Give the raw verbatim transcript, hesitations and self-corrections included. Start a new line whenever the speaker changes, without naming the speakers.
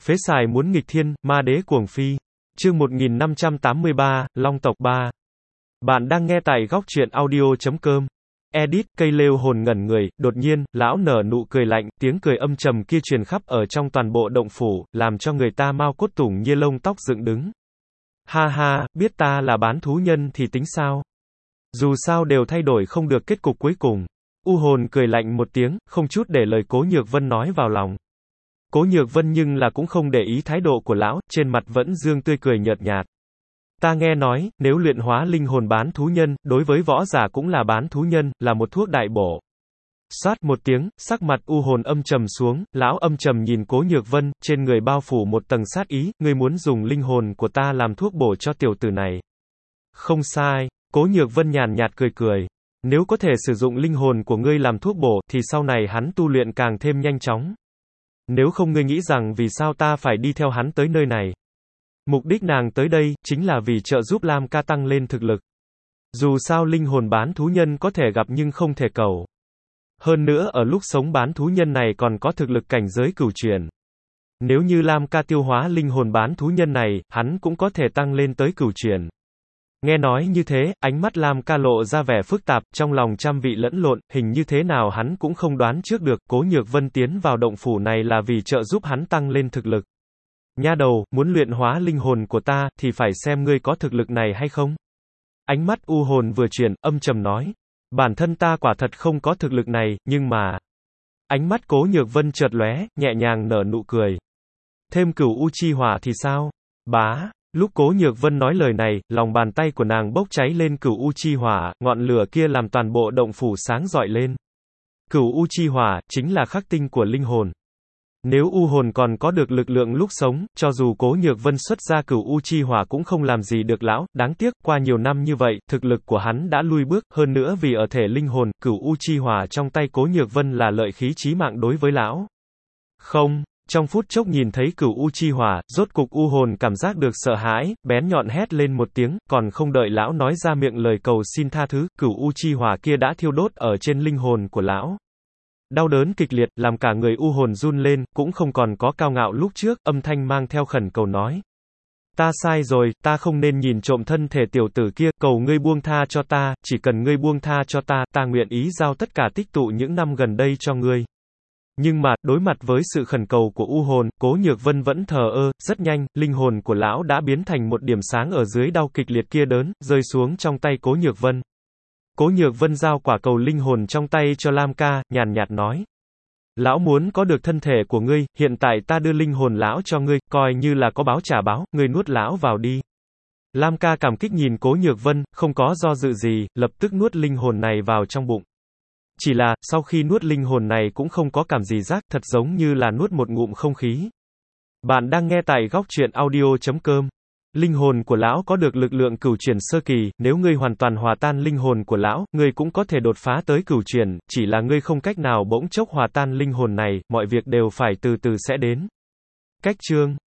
Phế xài muốn nghịch thiên, ma đế cuồng phi. Chương một nghìn năm trăm tám mươi ba, Long tộc ba. Bạn đang nghe tại góc truyện audio chấm com. Edit, cây lêu hồn ngẩn người, đột nhiên, lão nở nụ cười lạnh, tiếng cười âm trầm kia truyền khắp ở trong toàn bộ động phủ, làm cho người ta mau cốt tủng như lông tóc dựng đứng. Ha ha, biết ta là bán thú nhân thì tính sao? Dù sao đều thay đổi không được kết cục cuối cùng. U hồn cười lạnh một tiếng, không chút để lời Cố Nhược Vân nói vào lòng. Cố Nhược Vân nhưng là cũng không để ý thái độ của lão, trên mặt vẫn dương tươi cười nhợt nhạt. Ta nghe nói, nếu luyện hóa linh hồn bán thú nhân, đối với võ giả cũng là bán thú nhân, là một thuốc đại bổ. Xoát một tiếng, sắc mặt u hồn âm trầm xuống, lão âm trầm nhìn Cố Nhược Vân, trên người bao phủ một tầng sát ý, ngươi muốn dùng linh hồn của ta làm thuốc bổ cho tiểu tử này. Không sai, Cố Nhược Vân nhàn nhạt cười cười. Nếu có thể sử dụng linh hồn của ngươi làm thuốc bổ, thì sau này hắn tu luyện càng thêm nhanh chóng. Nếu không ngươi nghĩ rằng vì sao ta phải đi theo hắn tới nơi này. Mục đích nàng tới đây, chính là vì trợ giúp Lam ca tăng lên thực lực. Dù sao linh hồn bán thú nhân có thể gặp nhưng không thể cầu. Hơn nữa ở lúc sống bán thú nhân này còn có thực lực cảnh giới cửu chuyển. Nếu như Lam ca tiêu hóa linh hồn bán thú nhân này, hắn cũng có thể tăng lên tới cửu chuyển. Nghe nói như thế, ánh mắt Lam ca lộ ra vẻ phức tạp, trong lòng trăm vị lẫn lộn, hình như thế nào hắn cũng không đoán trước được, Cố Nhược Vân tiến vào động phủ này là vì trợ giúp hắn tăng lên thực lực. Nha đầu, muốn luyện hóa linh hồn của ta, thì phải xem ngươi có thực lực này hay không. Ánh mắt u hồn vừa chuyển, âm trầm nói. Bản thân ta quả thật không có thực lực này, nhưng mà... Ánh mắt Cố Nhược Vân chợt lóe, nhẹ nhàng nở nụ cười. Thêm cửu u chi hỏa thì sao? Bá... Lúc Cố Nhược Vân nói lời này, lòng bàn tay của nàng bốc cháy lên cửu u chi hỏa, ngọn lửa kia làm toàn bộ động phủ sáng rọi lên. Cửu u chi hỏa, chính là khắc tinh của linh hồn. Nếu u hồn còn có được lực lượng lúc sống, cho dù Cố Nhược Vân xuất ra cửu u chi hỏa cũng không làm gì được lão, đáng tiếc, qua nhiều năm như vậy, thực lực của hắn đã lui bước, hơn nữa vì ở thể linh hồn, cửu u chi hỏa trong tay Cố Nhược Vân là lợi khí chí mạng đối với lão. Không. Trong phút chốc nhìn thấy cửu u chi hỏa, rốt cục u hồn cảm giác được sợ hãi, bén nhọn hét lên một tiếng, còn không đợi lão nói ra miệng lời cầu xin tha thứ, cửu u chi hỏa kia đã thiêu đốt ở trên linh hồn của lão. Đau đớn kịch liệt, làm cả người u hồn run lên, cũng không còn có cao ngạo lúc trước, âm thanh mang theo khẩn cầu nói. Ta sai rồi, ta không nên nhìn trộm thân thể tiểu tử kia, cầu ngươi buông tha cho ta, chỉ cần ngươi buông tha cho ta, ta nguyện ý giao tất cả tích tụ những năm gần đây cho ngươi. Nhưng mà, đối mặt với sự khẩn cầu của u hồn, Cố Nhược Vân vẫn thờ ơ, rất nhanh, linh hồn của lão đã biến thành một điểm sáng ở dưới đau kịch liệt kia đớn, rơi xuống trong tay Cố Nhược Vân. Cố Nhược Vân giao quả cầu linh hồn trong tay cho Lam ca, nhàn nhạt nói. Lão muốn có được thân thể của ngươi, hiện tại ta đưa linh hồn lão cho ngươi, coi như là có báo trả báo, ngươi nuốt lão vào đi. Lam ca cảm kích nhìn Cố Nhược Vân, không có do dự gì, lập tức nuốt linh hồn này vào trong bụng. Chỉ là, sau khi nuốt linh hồn này cũng không có cảm gì giác, thật giống như là nuốt một ngụm không khí. Bạn đang nghe tại góc truyện audio chấm com. Linh hồn của lão có được lực lượng cửu chuyển sơ kỳ, nếu ngươi hoàn toàn hòa tan linh hồn của lão, ngươi cũng có thể đột phá tới cửu chuyển, chỉ là ngươi không cách nào bỗng chốc hòa tan linh hồn này, mọi việc đều phải từ từ sẽ đến. Cách chương